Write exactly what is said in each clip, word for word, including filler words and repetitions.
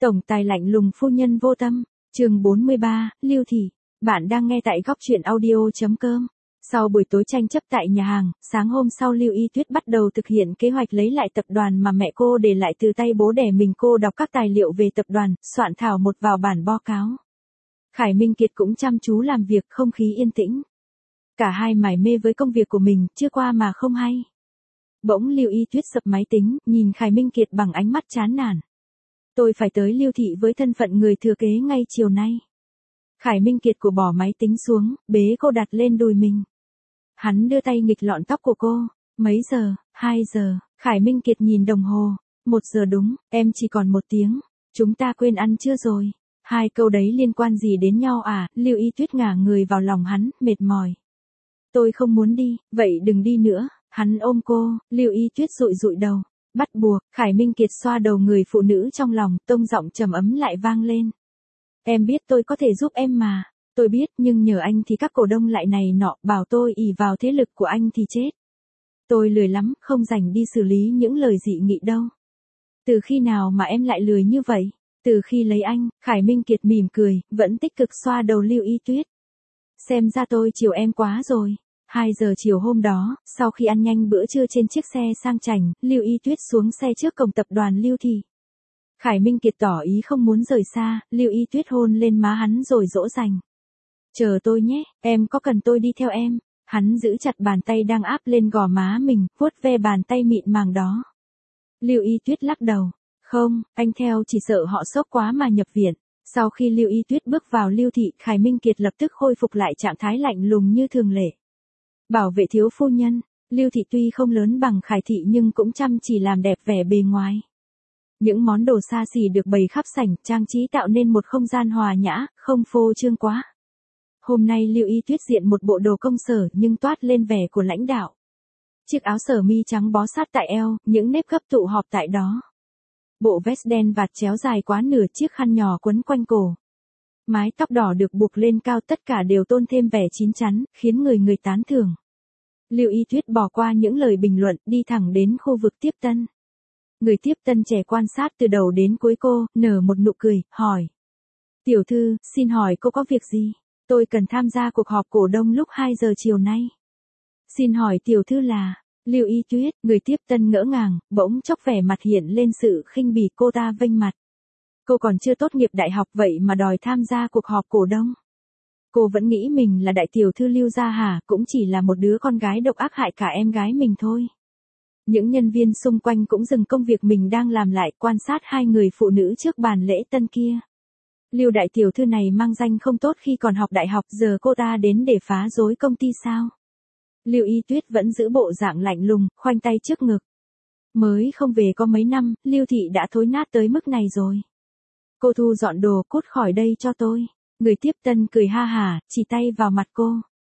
Tổng tài lạnh lùng phu nhân vô tâm, chương bốn mươi ba, Lưu Thị. Bạn đang nghe tại góc truyện audio chấm com. Sau buổi tối tranh chấp tại nhà hàng, sáng hôm sau Lưu Y Tuyết bắt đầu thực hiện kế hoạch lấy lại tập đoàn mà mẹ cô để lại từ tay bố đẻ mình. Cô đọc các tài liệu về tập đoàn, soạn thảo một vào bản báo cáo. Khải Minh Kiệt cũng chăm chú làm việc, không khí yên tĩnh. Cả hai mải mê với công việc của mình, chưa qua mà không hay. Bỗng Lưu Y Tuyết sập máy tính, nhìn Khải Minh Kiệt bằng ánh mắt chán nản. Tôi phải tới Lưu Thị với thân phận người thừa kế ngay chiều nay. Khải Minh Kiệt của bỏ máy tính xuống, bế cô đặt lên đùi mình. Hắn đưa tay nghịch lọn tóc của cô. Mấy giờ? Hai giờ. Khải Minh Kiệt nhìn đồng hồ. Một giờ đúng, em chỉ còn một tiếng. Chúng ta quên ăn chưa rồi? Hai câu đấy liên quan gì đến nhau à? Lưu Y Tuyết ngả người vào lòng hắn, mệt mỏi. Tôi không muốn đi, vậy đừng đi nữa. Hắn ôm cô, Lưu Y Tuyết dụi dụi đầu. Bắt buộc, Khải Minh Kiệt xoa đầu người phụ nữ trong lòng, tông giọng trầm ấm lại vang lên. Em biết tôi có thể giúp em mà. Tôi biết, nhưng nhờ anh thì các cổ đông lại này nọ, bảo tôi ỷ vào thế lực của anh thì chết. Tôi lười lắm, không rảnh đi xử lý những lời dị nghị đâu. Từ khi nào mà em lại lười như vậy? Từ khi lấy anh. Khải Minh Kiệt mỉm cười, vẫn tích cực xoa đầu Lưu Y Tuyết. Xem ra tôi chiều em quá rồi. Hai giờ chiều hôm đó, sau khi ăn nhanh bữa trưa trên chiếc xe sang chảnh, Lưu Y Tuyết xuống xe trước cổng tập đoàn Lưu Thị. Khải Minh Kiệt tỏ ý không muốn rời xa, Lưu Y Tuyết hôn lên má hắn rồi dỗ dành. Chờ tôi nhé, em có cần tôi đi theo em? Hắn giữ chặt bàn tay đang áp lên gò má mình, vuốt ve bàn tay mịn màng đó. Lưu Y Tuyết lắc đầu. Không, anh theo chỉ sợ họ sốc quá mà nhập viện. Sau khi Lưu Y Tuyết bước vào Lưu Thị, Khải Minh Kiệt lập tức khôi phục lại trạng thái lạnh lùng như thường lệ. Bảo vệ thiếu phu nhân, Lưu Thị tuy không lớn bằng Khải Thị nhưng cũng chăm chỉ làm đẹp vẻ bề ngoài. Những món đồ xa xỉ được bày khắp sảnh, trang trí tạo nên một không gian hòa nhã, không phô trương quá. Hôm nay Lưu Y Tuyết diện một bộ đồ công sở nhưng toát lên vẻ của lãnh đạo. Chiếc áo sơ mi trắng bó sát tại eo, những nếp gấp tụ họp tại đó. Bộ vest đen vạt chéo dài quá nửa, chiếc khăn nhỏ quấn quanh cổ. Mái tóc đỏ được buộc lên cao, tất cả đều tôn thêm vẻ chín chắn, khiến người người tán thưởng. Lưu Y Tuyết bỏ qua những lời bình luận, đi thẳng đến khu vực tiếp tân. Người tiếp tân trẻ quan sát từ đầu đến cuối cô, nở một nụ cười, hỏi. Tiểu thư, xin hỏi cô có việc gì? Tôi cần tham gia cuộc họp cổ đông lúc hai giờ chiều nay. Xin hỏi tiểu thư là... Lưu Y Tuyết, người tiếp tân ngỡ ngàng, bỗng chốc vẻ mặt hiện lên sự khinh bỉ, cô ta vênh mặt. Cô còn chưa tốt nghiệp đại học vậy mà đòi tham gia cuộc họp cổ đông. Cô vẫn nghĩ mình là đại tiểu thư Lưu gia hả, cũng chỉ là một đứa con gái độc ác hại cả em gái mình thôi. Những nhân viên xung quanh cũng dừng công việc mình đang làm lại, quan sát hai người phụ nữ trước bàn lễ tân kia. Lưu đại tiểu thư này mang danh không tốt khi còn học đại học, giờ cô ta đến để phá rối công ty sao? Lưu Y Tuyết vẫn giữ bộ dạng lạnh lùng, khoanh tay trước ngực. Mới không về có mấy năm, Lưu Thị đã thối nát tới mức này rồi. Cô thu dọn đồ, cút khỏi đây cho tôi. Người tiếp tân cười ha hả, chỉ tay vào mặt cô.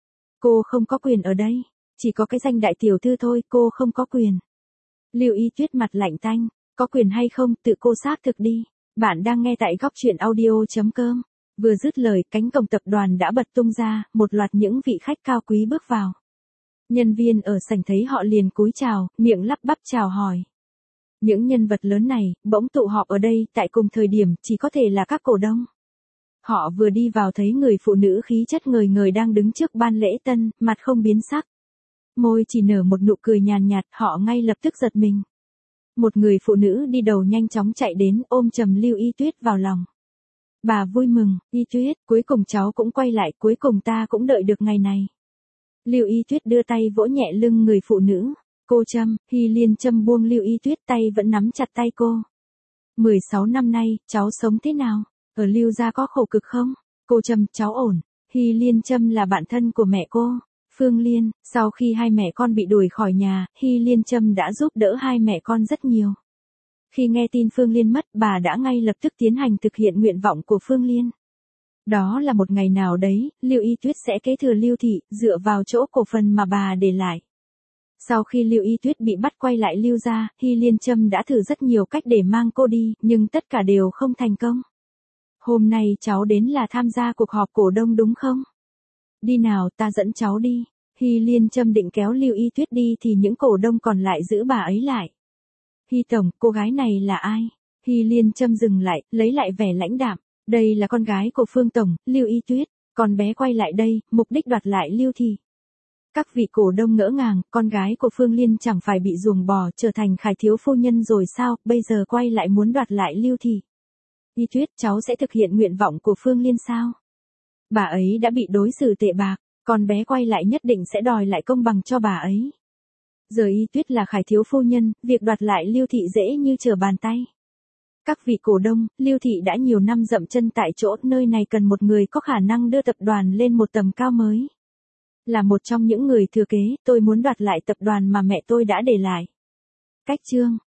Cô không có quyền ở đây. Chỉ có cái danh đại tiểu thư thôi, cô không có quyền. Lưu Y Tuyết mặt lạnh tanh. Có quyền hay không, tự cô xác thực đi. Bạn đang nghe tại góc truyện audio chấm com. Vừa dứt lời, cánh cổng tập đoàn đã bật tung ra, một loạt những vị khách cao quý bước vào. Nhân viên ở sảnh thấy họ liền cúi chào, miệng lắp bắp chào hỏi. Những nhân vật lớn này, bỗng tụ họp ở đây, tại cùng thời điểm, chỉ có thể là các cổ đông. Họ vừa đi vào thấy người phụ nữ khí chất ngời ngời đang đứng trước ban lễ tân, mặt không biến sắc. Môi chỉ nở một nụ cười nhàn nhạt, họ ngay lập tức giật mình. Một người phụ nữ đi đầu nhanh chóng chạy đến, ôm chầm Lưu Y Tuyết vào lòng. Bà vui mừng, Y Tuyết, cuối cùng cháu cũng quay lại, cuối cùng ta cũng đợi được ngày này. Lưu Y Tuyết đưa tay vỗ nhẹ lưng người phụ nữ. Cô Trâm, Hy Liên Trâm buông Lưu Y Tuyết, tay vẫn nắm chặt tay cô. mười sáu năm nay, cháu sống thế nào? Ở Lưu gia có khổ cực không? Cô Trâm, cháu ổn. Hy Liên Trâm là bạn thân của mẹ cô. Phương Liên, sau khi hai mẹ con bị đuổi khỏi nhà, Hy Liên Trâm đã giúp đỡ hai mẹ con rất nhiều. Khi nghe tin Phương Liên mất, bà đã ngay lập tức tiến hành thực hiện nguyện vọng của Phương Liên. Đó là một ngày nào đấy, Lưu Y Tuyết sẽ kế thừa Lưu Thị, dựa vào chỗ cổ phần mà bà để lại. Sau khi Lưu Y Tuyết bị bắt quay lại Lưu gia, Hy Liên Trâm đã thử rất nhiều cách để mang cô đi, nhưng tất cả đều không thành công. Hôm nay cháu đến là tham gia cuộc họp cổ đông đúng không? Đi nào, ta dẫn cháu đi. Hy Liên Trâm định kéo Lưu Y Tuyết đi thì những cổ đông còn lại giữ bà ấy lại. Hy tổng, cô gái này là ai? Hy Liên châm dừng lại, lấy lại vẻ lãnh đạm. Đây là con gái của Phương Tổng, Lưu Y Tuyết. Con bé quay lại đây, mục đích đoạt lại Lưu Thị. Các vị cổ đông ngỡ ngàng, con gái của Phương Liên chẳng phải bị ruồng bỏ trở thành Khải thiếu phu nhân rồi sao, bây giờ quay lại muốn đoạt lại Lưu Thị. Y Tuyết, cháu sẽ thực hiện nguyện vọng của Phương Liên sao? Bà ấy đã bị đối xử tệ bạc, con bé quay lại nhất định sẽ đòi lại công bằng cho bà ấy. Giờ Y Tuyết là Khải thiếu phu nhân, việc đoạt lại Lưu Thị dễ như trở bàn tay. Các vị cổ đông, Lưu Thị đã nhiều năm dậm chân tại chỗ, nơi này cần một người có khả năng đưa tập đoàn lên một tầm cao mới. Là một trong những người thừa kế, tôi muốn đoạt lại tập đoàn mà mẹ tôi đã để lại. Cách chương